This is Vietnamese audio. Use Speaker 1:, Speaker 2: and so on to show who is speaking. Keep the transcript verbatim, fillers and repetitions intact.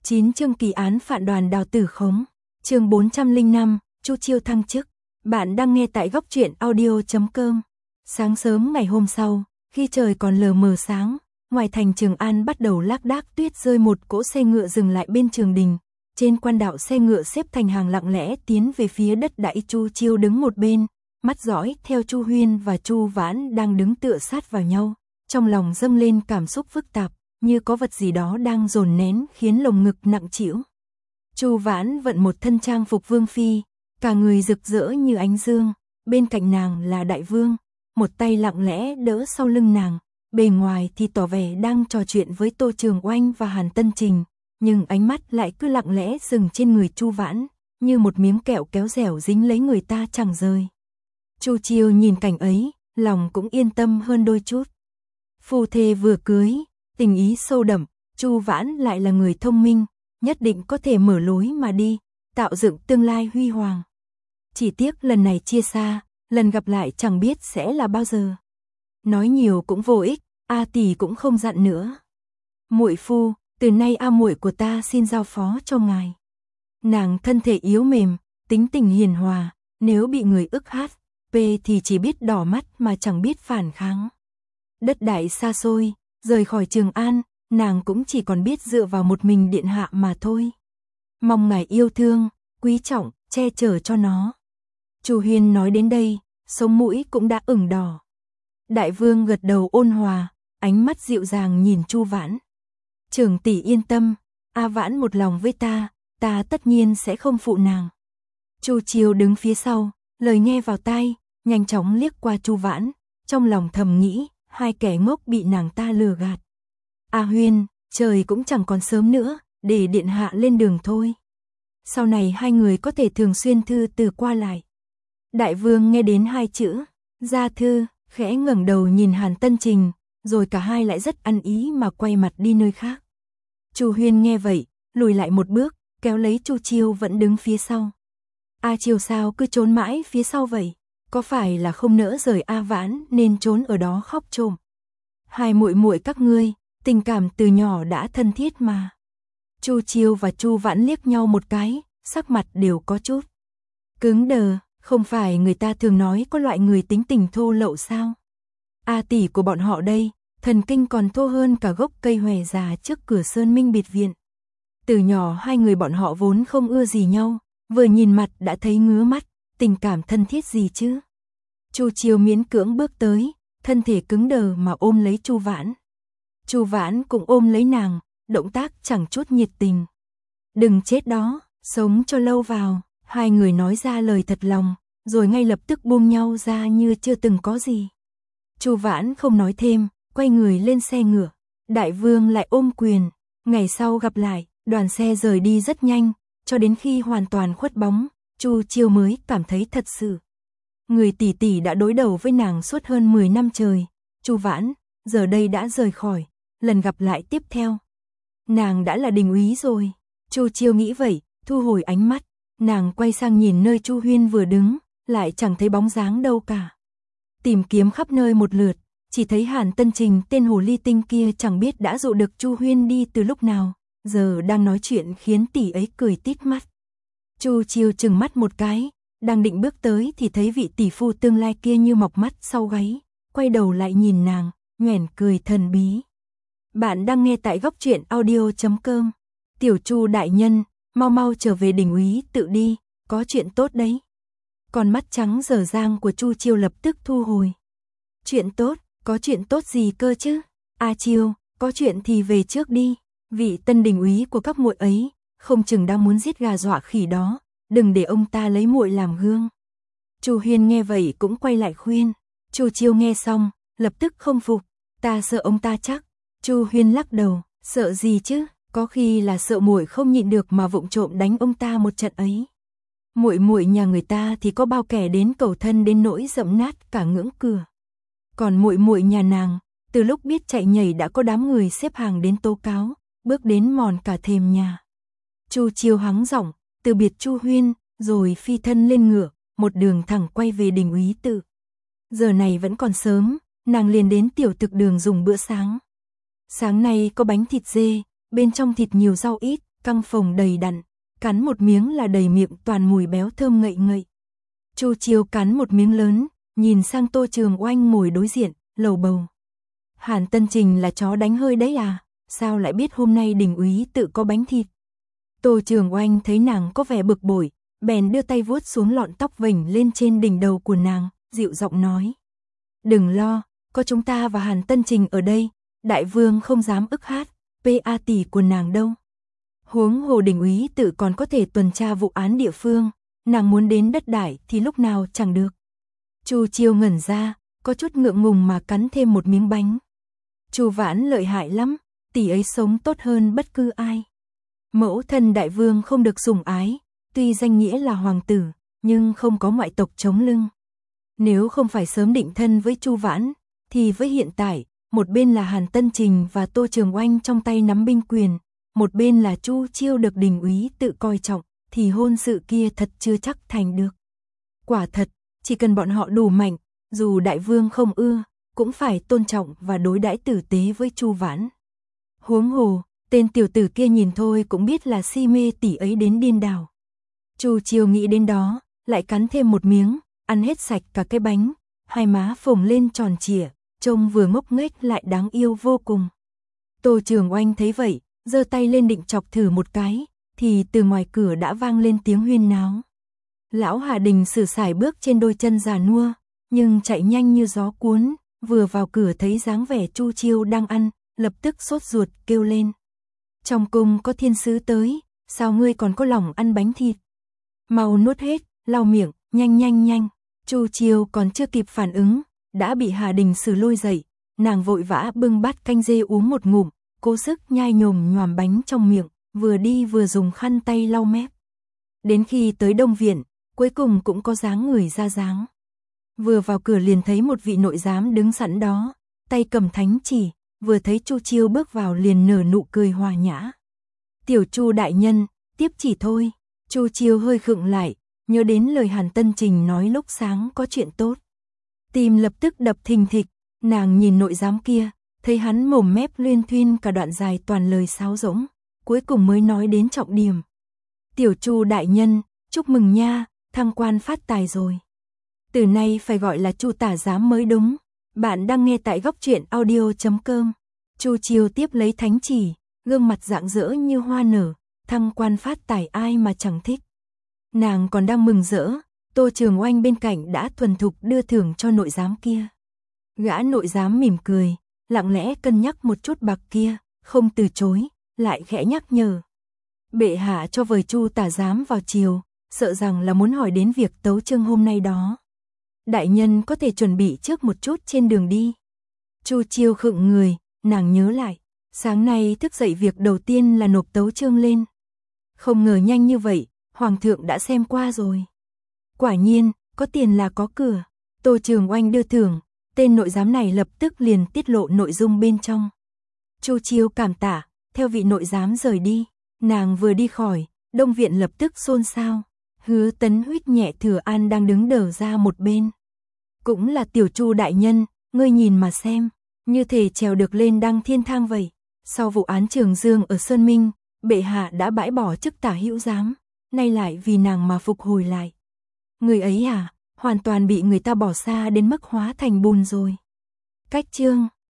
Speaker 1: chín chương kỳ án phản đoàn Đào Tử Khống. Chương bốn trăm lẻ năm, Chu Chiêu thăng chức. Bạn đang nghe tại góc truyện audio chấm com. Sáng sớm ngày hôm sau, khi trời còn lờ mờ sáng, ngoài thành Trường An bắt đầu lác đác tuyết rơi, một cỗ xe ngựa dừng lại bên trường đình. Trên quan đạo xe ngựa xếp thành hàng lặng lẽ tiến về phía đất đãi. Chu Chiêu đứng một bên, mắt dõi theo Chu Huyên và Chu Vãn đang đứng tựa sát vào nhau, trong lòng dâng lên cảm xúc phức tạp, như có vật gì đó đang dồn nén khiến lồng ngực nặng trĩu. Chu Vãn vận một thân trang phục vương phi, cả người rực rỡ như ánh dương, bên cạnh nàng là đại vương, một tay lặng lẽ đỡ sau lưng nàng, bề ngoài thì tỏ vẻ đang trò chuyện với Tô Trường Oanh và Hàn Tân Trình, nhưng ánh mắt lại cứ lặng lẽ dừng trên người Chu Vãn, như một miếng kẹo kéo dẻo dính lấy người ta chẳng rời. Chu Chiêu nhìn cảnh ấy, lòng cũng yên tâm hơn đôi chút. Phu thê vừa cưới, tình ý sâu đậm, Chu Vãn lại là người thông minh, nhất định có thể mở lối mà đi, tạo dựng tương lai huy hoàng. Chỉ tiếc lần này chia xa, lần gặp lại chẳng biết sẽ là bao giờ. Nói nhiều cũng vô ích, A tỷ cũng không dặn nữa. Muội phu, từ nay A muội của ta xin giao phó cho ngài. Nàng thân thể yếu mềm, tính tình hiền hòa, nếu bị người ức hát, p thì chỉ biết đỏ mắt mà chẳng biết phản kháng. Đất đại xa xôi, rời khỏi Trường An, nàng cũng chỉ còn biết dựa vào một mình điện hạ mà thôi. Mong ngài yêu thương, quý trọng, che chở cho nó. Chu Huyên nói đến đây, sống mũi cũng đã ửng đỏ. Đại vương gật đầu ôn hòa, ánh mắt dịu dàng nhìn Chu Vãn. Trưởng tỷ yên tâm, A Vãn một lòng với ta, ta tất nhiên sẽ không phụ nàng. Chu Chiêu đứng phía sau, lời nghe vào tai, nhanh chóng liếc qua Chu Vãn, trong lòng thầm nghĩ, hai kẻ ngốc bị nàng ta lừa gạt. A Huyên, trời cũng chẳng còn sớm nữa, để điện hạ lên đường thôi. Sau này hai người có thể thường xuyên thư từ qua lại. Đại vương nghe đến hai chữ gia thư, khẽ ngẩng đầu nhìn Hàn Tân Trình, rồi cả hai lại rất ăn ý mà quay mặt đi nơi khác. Chu Huyên nghe vậy, lùi lại một bước, kéo lấy Chu Chiêu vẫn đứng phía sau. A Chiêu sao cứ trốn mãi phía sau vậy? Có phải là không nỡ rời A Vãn nên trốn ở đó khóc trộm? Hai muội muội các ngươi, tình cảm từ nhỏ đã thân thiết mà. Chu Chiêu và Chu Vãn liếc nhau một cái, sắc mặt đều có chút cứng đờ, không phải người ta thường nói có loại người tính tình thô lậu sao? A tỷ của bọn họ đây, thần kinh còn thô hơn cả gốc cây hòe già trước cửa Sơn Minh biệt viện. Từ nhỏ hai người bọn họ vốn không ưa gì nhau, vừa nhìn mặt đã thấy ngứa mắt, tình cảm thân thiết gì chứ? Chu Chiêu miễn cưỡng bước tới, thân thể cứng đờ mà ôm lấy Chu Vãn. Chu Vãn cũng ôm lấy nàng, động tác chẳng chút nhiệt tình. Đừng chết đó, sống cho lâu vào. Hai người nói ra lời thật lòng, rồi ngay lập tức buông nhau ra như chưa từng có gì. Chu Vãn không nói thêm, quay người lên xe ngựa. Đại vương lại ôm quyền. Ngày sau gặp lại, đoàn xe rời đi rất nhanh, cho đến khi hoàn toàn khuất bóng, Chu Chiêu mới cảm thấy thật sự. Người tỷ tỷ đã đối đầu với nàng suốt hơn mười năm trời. Chu Vãn, giờ đây đã rời khỏi, lần gặp lại tiếp theo. Nàng đã là đình úy rồi. Chu Chiêu nghĩ vậy, thu hồi ánh mắt. Nàng quay sang nhìn nơi Chu Huyên vừa đứng, lại chẳng thấy bóng dáng đâu cả. Tìm kiếm khắp nơi một lượt, chỉ thấy Hàn Tân Trình tên hồ ly tinh kia chẳng biết đã dụ được Chu Huyên đi từ lúc nào, giờ đang nói chuyện khiến tỷ ấy cười tít mắt. Chu Chiêu chừng mắt một cái, đang định bước tới thì thấy vị tỷ phu tương lai kia như mọc mắt sau gáy, quay đầu lại nhìn nàng, nhoẻn cười thần bí. Bạn đang nghe tại góc truyện audio chấm com. Tiểu Chu đại nhân, mau mau trở về đình úy tự đi, có chuyện tốt đấy. Con mắt trắng dở dang của Chu Chiêu lập tức thu hồi. Chuyện tốt, có chuyện tốt gì cơ chứ? A Chiêu, có chuyện thì về trước đi, vị tân đình úy của các muội ấy, không chừng đang muốn giết gà dọa khỉ đó, đừng để ông ta lấy muội làm gương. Chu Huyên nghe vậy cũng quay lại khuyên. Chu Chiêu nghe xong, lập tức không phục, ta sợ ông ta chắc. Chu Huyên lắc đầu, sợ gì chứ? Có khi là sợ muội không nhịn được mà vụng trộm đánh ông ta một trận ấy. Muội muội nhà người ta thì có bao kẻ đến cầu thân đến nỗi dẫm nát cả ngưỡng cửa. Còn muội muội nhà nàng, từ lúc biết chạy nhảy đã có đám người xếp hàng đến tố cáo, bước đến mòn cả thềm nhà. Chu Chiêu hắng giọng, từ biệt Chu Huyên, rồi phi thân lên ngựa, một đường thẳng quay về đình úy tự. Giờ này vẫn còn sớm, nàng liền đến tiểu thực đường dùng bữa sáng. Sáng nay có bánh thịt dê, bên trong thịt nhiều rau ít, căng phồng đầy đặn, cắn một miếng là đầy miệng toàn mùi béo thơm ngậy ngậy. Chu Chiêu cắn một miếng lớn, nhìn sang Tô Trường Oanh ngồi đối diện, lầu bầu. Hàn Tân Trình là chó đánh hơi đấy à, sao lại biết hôm nay Đình úy tự có bánh thịt. Tô Trường Oanh thấy nàng có vẻ bực bội, bèn đưa tay vuốt xuống lọn tóc vểnh lên trên đỉnh đầu của nàng, dịu giọng nói. Đừng lo, có chúng ta và Hàn Tân Trình ở đây, đại vương không dám ức hát, pa tỷ của nàng đâu. Huống hồ Đình úy tự còn có thể tuần tra vụ án địa phương, nàng muốn đến đất đải thì lúc nào chẳng được. Chu Chiêu ngẩn ra, có chút ngượng ngùng mà cắn thêm một miếng bánh. Chu Vãn lợi hại lắm, tỷ ấy sống tốt hơn bất cứ ai. Mẫu thân đại vương không được sủng ái, tuy danh nghĩa là hoàng tử, nhưng không có ngoại tộc chống lưng. Nếu không phải sớm định thân với Chu Vãn, thì với hiện tại, một bên là Hàn Tân Trình và Tô Trường Oanh trong tay nắm binh quyền, một bên là Chu Chiêu được Đình úy tự coi trọng, thì hôn sự kia thật chưa chắc thành được. Quả thật, chỉ cần bọn họ đủ mạnh, dù đại vương không ưa, cũng phải tôn trọng và đối đãi tử tế với Chu Vãn. Huống hồ, tên tiểu tử kia nhìn thôi cũng biết là si mê tỷ ấy đến điên đảo. Chu Chiêu nghĩ đến đó, lại cắn thêm một miếng, ăn hết sạch cả cái bánh, hai má phồng lên tròn trịa, trông vừa ngốc nghếch lại đáng yêu vô cùng. Tô Trường Oanh thấy vậy, giơ tay lên định chọc thử một cái, thì từ ngoài cửa đã vang lên tiếng huyên náo. Lão Hà Đình sử sải bước trên đôi chân già nua, nhưng chạy nhanh như gió cuốn, vừa vào cửa thấy dáng vẻ Chu Chiêu đang ăn, lập tức sốt ruột kêu lên. Trong cung có thiên sứ tới, sao ngươi còn có lòng ăn bánh thịt? Mau nuốt hết, lau miệng, nhanh nhanh nhanh. Chu Chiêu còn chưa kịp phản ứng, đã bị Hà Đình sử lôi dậy, nàng vội vã bưng bát canh dê uống một ngụm, cố sức nhai nhồm nhoàm bánh trong miệng, vừa đi vừa dùng khăn tay lau mép. Đến khi tới Đông Viện, cuối cùng cũng có dáng người ra dáng. Vừa vào cửa liền thấy một vị nội giám đứng sẵn đó, tay cầm thánh chỉ, vừa thấy Chu Chiêu bước vào liền nở nụ cười hòa nhã. Tiểu Chu đại nhân, tiếp chỉ thôi. Chu Chiêu hơi khựng lại, nhớ đến lời Hàn Tân Trình nói lúc sáng có chuyện tốt. Tim lập tức đập thình thịch, nàng nhìn nội giám kia, thấy hắn mồm mép luyên thuyên cả đoạn dài toàn lời sáo rỗng, cuối cùng mới nói đến trọng điểm. Tiểu Chu đại nhân, chúc mừng nha, thăng quan phát tài rồi. Từ nay phải gọi là Chu tả giám mới đúng. Bạn đang nghe tại góc truyện audio chấm com. Chu Chiêu tiếp lấy thánh chỉ, gương mặt rạng rỡ như hoa nở, thăng quan phát tài ai mà chẳng thích. Nàng còn đang mừng rỡ, Tô Trường Oanh bên cạnh đã thuần thục đưa thưởng cho nội giám kia. Gã nội giám mỉm cười, lặng lẽ cân nhắc một chút bạc kia, không từ chối, lại khẽ nhắc nhở. Bệ hạ cho vời Chu tả giám vào chiều, sợ rằng là muốn hỏi đến việc tấu chương hôm nay đó. Đại nhân có thể chuẩn bị trước một chút trên đường đi. Chu Chiêu khựng người, nàng nhớ lại, sáng nay thức dậy việc đầu tiên là nộp tấu chương lên. Không ngờ nhanh như vậy, Hoàng thượng đã xem qua rồi. Quả nhiên, có tiền là có cửa. Tô Trường Oanh đưa thưởng, tên nội giám này lập tức liền tiết lộ nội dung bên trong. Chu Chiêu cảm tạ, theo vị nội giám rời đi. Nàng vừa đi khỏi, Đông Viện lập tức xôn xao. Hứa Tấn huýt nhẹ Thừa An đang đứng đờ ra một bên. Cũng là Tiểu Chu đại nhân, ngươi nhìn mà xem, như thể trèo được lên đăng thiên thang vậy. Sau vụ án Trường Dương ở Sơn Minh, bệ hạ đã bãi bỏ chức tả hữu giám, nay lại vì nàng mà phục hồi lại. Người ấy à, hoàn toàn bị người ta bỏ xa đến mức hóa thành bùn rồi. Cách chương